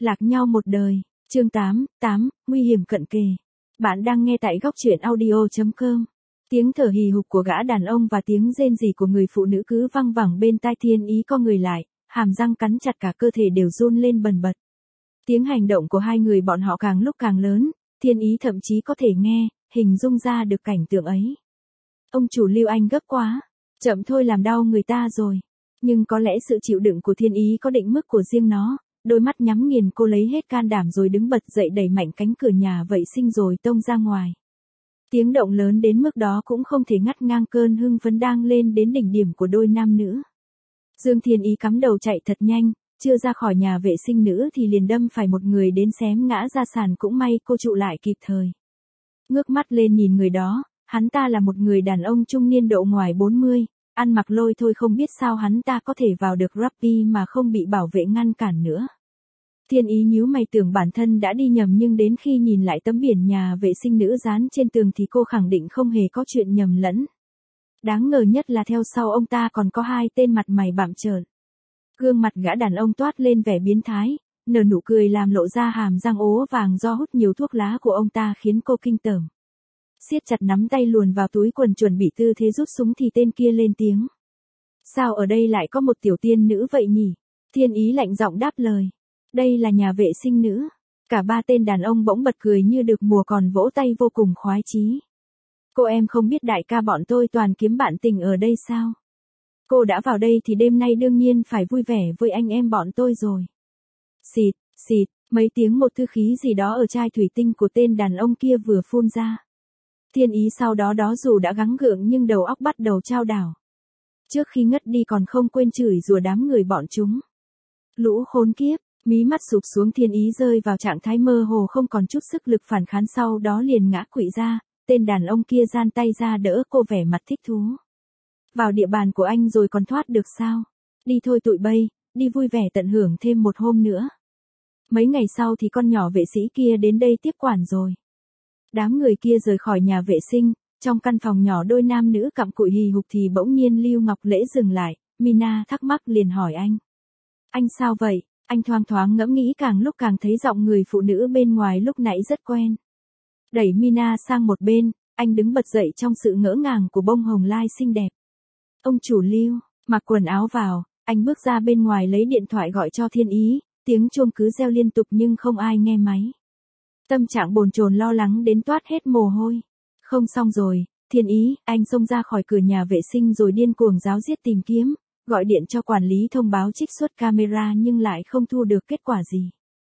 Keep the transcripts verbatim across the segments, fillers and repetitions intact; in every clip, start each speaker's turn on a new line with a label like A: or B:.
A: Lạc nhau một đời, chương tám, tám, nguy hiểm cận kề. Bạn đang nghe tại góc truyện audio chấm com. Tiếng thở hì hục của gã đàn ông và tiếng rên rỉ của người phụ nữ cứ văng vẳng bên tai Thiên Ý co người lại, hàm răng cắn chặt cả cơ thể đều run lên bần bật. Tiếng hành động của hai người bọn họ càng lúc càng lớn, Thiên Ý thậm chí có thể nghe, hình dung ra được cảnh tượng ấy. Ông chủ Lưu Anh gấp quá, chậm thôi làm đau người ta rồi. Nhưng có lẽ sự chịu đựng của Thiên Ý có định mức của riêng nó, đôi mắt nhắm nghiền cô lấy hết can đảm rồi đứng bật dậy đẩy mạnh cánh cửa nhà vệ sinh rồi tông ra ngoài. Tiếng động lớn đến mức đó cũng không thể ngắt ngang cơn hưng phấn đang lên đến đỉnh điểm của đôi nam nữ. Dương Thiên Ý cắm đầu chạy thật nhanh, chưa ra khỏi nhà vệ sinh nữ thì liền đâm phải một người đến xém ngã ra sàn, cũng may cô trụ lại kịp thời. Ngước mắt lên nhìn người đó, hắn ta là một người đàn ông trung niên độ ngoài bốn mươi, ăn mặc lôi thôi, không biết sao hắn ta có thể vào được Rappi mà không bị bảo vệ ngăn cản nữa. Thiên Ý nhíu mày tưởng bản thân đã đi nhầm, nhưng đến khi nhìn lại tấm biển nhà vệ sinh nữ dán trên tường thì cô khẳng định không hề có chuyện nhầm lẫn. Đáng ngờ nhất là theo sau ông ta còn có hai tên mặt mày bặm trợn. Gương mặt gã đàn ông toát lên vẻ biến thái, nở nụ cười làm lộ ra hàm răng ố vàng do hút nhiều thuốc lá của ông ta khiến cô kinh tởm. Siết chặt nắm tay luồn vào túi quần chuẩn bị tư thế rút súng thì tên kia lên tiếng. Sao ở đây lại có một tiểu tiên nữ vậy nhỉ? Thiên Ý lạnh giọng đáp lời. Đây là nhà vệ sinh nữ. Cả ba tên đàn ông bỗng bật cười như được mùa còn vỗ tay vô cùng khoái chí. Cô em không biết đại ca bọn tôi toàn kiếm bạn tình ở đây sao? Cô đã vào đây thì đêm nay đương nhiên phải vui vẻ với anh em bọn tôi rồi. Xịt, xịt, mấy tiếng một thư khí gì đó ở chai thủy tinh của tên đàn ông kia vừa phun ra. Thiên Ý sau đó đó dù đã gắng gượng nhưng đầu óc bắt đầu chao đảo. Trước khi ngất đi còn không quên chửi rủa đám người bọn chúng. Lũ khốn kiếp, mí mắt sụp xuống, Thiên Ý rơi vào trạng thái mơ hồ không còn chút sức lực phản kháng, sau đó liền ngã quỵ ra, tên đàn ông kia giang tay ra đỡ cô vẻ mặt thích thú. Vào địa bàn của anh rồi còn thoát được sao? Đi thôi tụi bay, đi vui vẻ tận hưởng thêm một hôm nữa. Mấy ngày sau thì con nhỏ vệ sĩ kia đến đây tiếp quản rồi. Đám người kia rời khỏi nhà vệ sinh, trong căn phòng nhỏ đôi nam nữ cặm cụi hì hục thì bỗng nhiên Lưu Ngọc Lễ dừng lại, Mina thắc mắc liền hỏi anh. Anh sao vậy? Anh thoang thoáng ngẫm nghĩ, càng lúc càng thấy giọng người phụ nữ bên ngoài lúc nãy rất quen. Đẩy Mina sang một bên, anh đứng bật dậy trong sự ngỡ ngàng của bông hồng lai xinh đẹp. Ông chủ Lưu, mặc quần áo vào, anh bước ra bên ngoài lấy điện thoại gọi cho Thiên Ý, tiếng chuông cứ reo liên tục nhưng không ai nghe máy. Tâm trạng bồn chồn lo lắng đến toát hết mồ hôi. Không xong rồi, Thiên Ý, anh xông ra khỏi cửa nhà vệ sinh rồi điên cuồng ráo riết tìm kiếm, gọi điện cho quản lý thông báo trích xuất camera nhưng lại không thu được kết quả gì.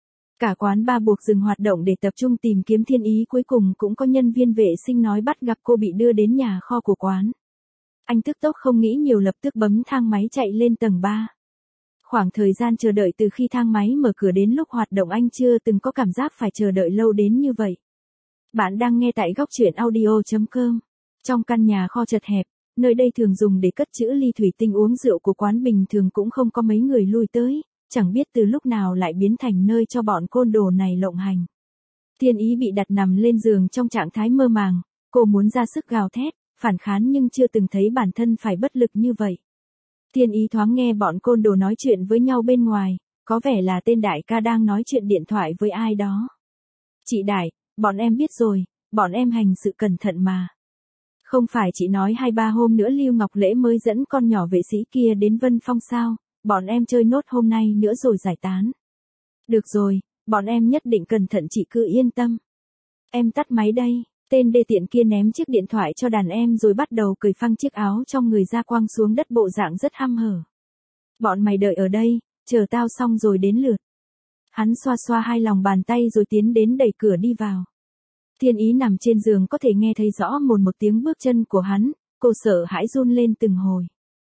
A: Cả quán bar buộc dừng hoạt động để tập trung tìm kiếm Thiên Ý, cuối cùng cũng có nhân viên vệ sinh nói bắt gặp cô bị đưa đến nhà kho của quán. Anh tức tốc không nghĩ nhiều lập tức bấm thang máy chạy lên tầng ba. Khoảng thời gian chờ đợi từ khi thang máy mở cửa đến lúc hoạt động anh chưa từng có cảm giác phải chờ đợi lâu đến như vậy. Bạn đang nghe tại góc truyện audio chấm com. Trong căn nhà kho chật hẹp, nơi đây thường dùng để cất trữ ly thủy tinh uống rượu của quán bình thường cũng không có mấy người lui tới, chẳng biết từ lúc nào lại biến thành nơi cho bọn côn đồ này lộng hành. Thiên Ý bị đặt nằm lên giường trong trạng thái mơ màng, cô muốn ra sức gào thét, phản kháng nhưng chưa từng thấy bản thân phải bất lực như vậy. Thiên Ý thoáng nghe bọn côn đồ nói chuyện với nhau bên ngoài, có vẻ là tên đại ca đang nói chuyện điện thoại với ai đó. Chị Đại, bọn em biết rồi, bọn em hành sự cẩn thận mà. Không phải chị nói hai ba hôm nữa Lưu Ngọc Lễ mới dẫn con nhỏ vệ sĩ kia đến Vân Phong sao, bọn em chơi nốt hôm nay nữa rồi giải tán. Được rồi, bọn em nhất định cẩn thận, chị cứ yên tâm. Em tắt máy đây. Tên đê tiện kia ném chiếc điện thoại cho đàn em rồi bắt đầu cởi phăng chiếc áo trong người ra quăng xuống đất bộ dạng rất hăm hở. Bọn mày đợi ở đây, chờ tao xong rồi đến lượt. Hắn xoa xoa hai lòng bàn tay rồi tiến đến đẩy cửa đi vào. Thiên Ý nằm trên giường có thể nghe thấy rõ một một tiếng bước chân của hắn, cô sợ hãi run lên từng hồi.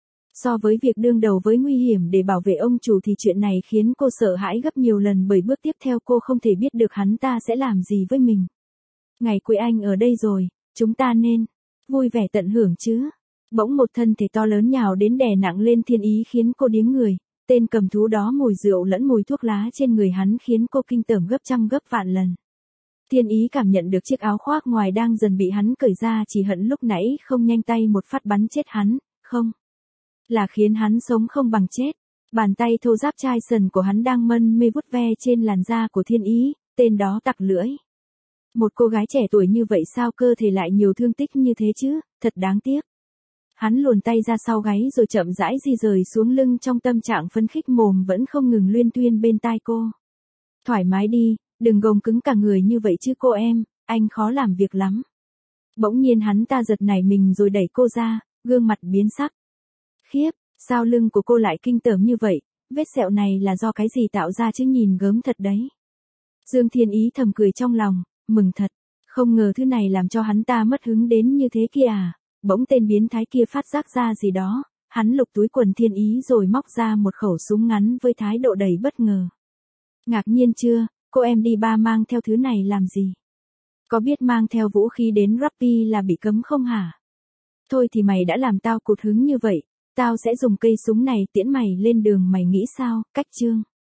A: So với việc đương đầu với nguy hiểm để bảo vệ ông chủ thì chuyện này khiến cô sợ hãi gấp nhiều lần, bởi bước tiếp theo cô không thể biết được hắn ta sẽ làm gì với mình. Ngày cuối anh ở đây rồi, chúng ta nên vui vẻ tận hưởng chứ. Bỗng một thân thể to lớn nhào đến đè nặng lên Thiên Ý khiến cô điếng người, tên cầm thú đó mùi rượu lẫn mùi thuốc lá trên người hắn khiến cô kinh tởm gấp trăm gấp vạn lần. Thiên Ý cảm nhận được chiếc áo khoác ngoài đang dần bị hắn cởi ra, chỉ hận lúc nãy không nhanh tay một phát bắn chết hắn, không. Là khiến hắn sống không bằng chết. Bàn tay thô ráp chai sần của hắn đang mân mê vuốt ve trên làn da của Thiên Ý, tên đó tặc lưỡi. Một cô gái trẻ tuổi như vậy sao cơ thể lại nhiều thương tích như thế chứ, thật đáng tiếc. Hắn luồn tay ra sau gáy rồi chậm rãi di rời xuống lưng trong tâm trạng phấn khích, mồm vẫn không ngừng luyên thuyên bên tai cô. Thoải mái đi, đừng gồng cứng cả người như vậy chứ cô em, anh khó làm việc lắm. Bỗng nhiên hắn ta giật nảy mình rồi đẩy cô ra, gương mặt biến sắc. Khiếp, sao lưng của cô lại kinh tởm như vậy, vết sẹo này là do cái gì tạo ra chứ, nhìn gớm thật đấy. Dương Thiên Ý thầm cười trong lòng, mừng thật, không ngờ thứ này làm cho hắn ta mất hứng đến như thế kia à. Bỗng tên biến thái kia phát giác ra gì đó, hắn lục túi quần Thiên Ý rồi móc ra một khẩu súng ngắn với thái độ đầy bất ngờ. Ngạc nhiên chưa, cô em đi ba mang theo thứ này làm gì? Có biết mang theo vũ khí đến Rappi là bị cấm không hả? Thôi thì mày đã làm tao cụt hứng như vậy, tao sẽ dùng cây súng này tiễn mày lên đường, mày nghĩ sao? Cách chương.